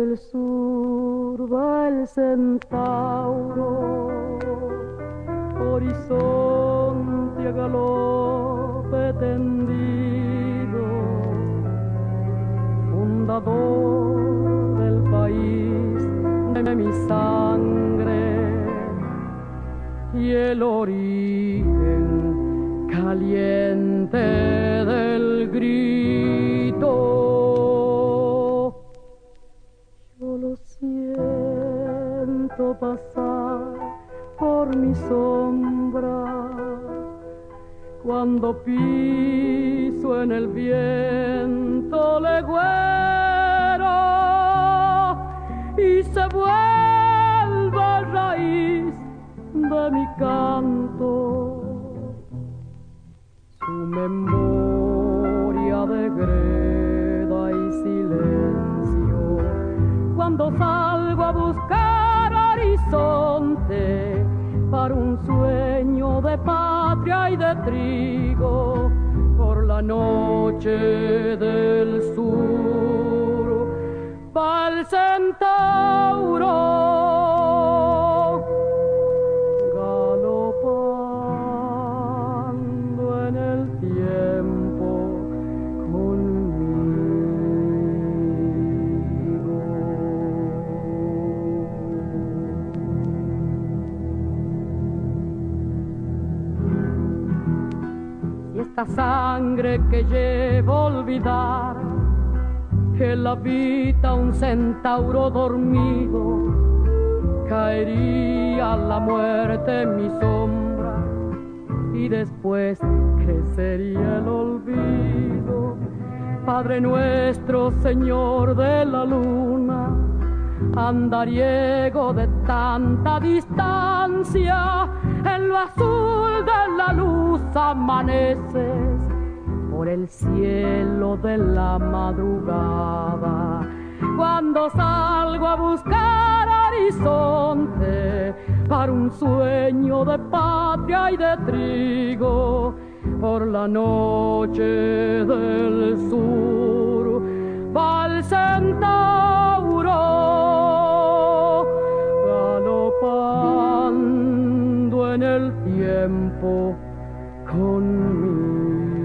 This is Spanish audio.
del sur va el centauro, horizonte a galope tendido, fundador del país de mi sangre y el origen caliente del grito. Yo lo siento pasar por mi sombra cuando piso en el viento legüero y se vuelve raíz de mi canto su memoria de greda y silencio. Cuando salgo a buscar horizonte para un sueño de patria y de trigo por la noche del sur, va el centauro galopando en el tiempo conmigo. Y esta sangre que llevo olvidar, que la habita un centauro dormido, caería la muerte en mi sombra y después crecería el olvido. Padre nuestro, Señor de la luna, andariego de tanta distancia, en lo azul de la luz amaneces por el cielo de la madrugada. Cuando salgo a buscar horizonte para un sueño de patria y de trigo por la noche del sur, va el centauro galopando en el tiempo conmigo.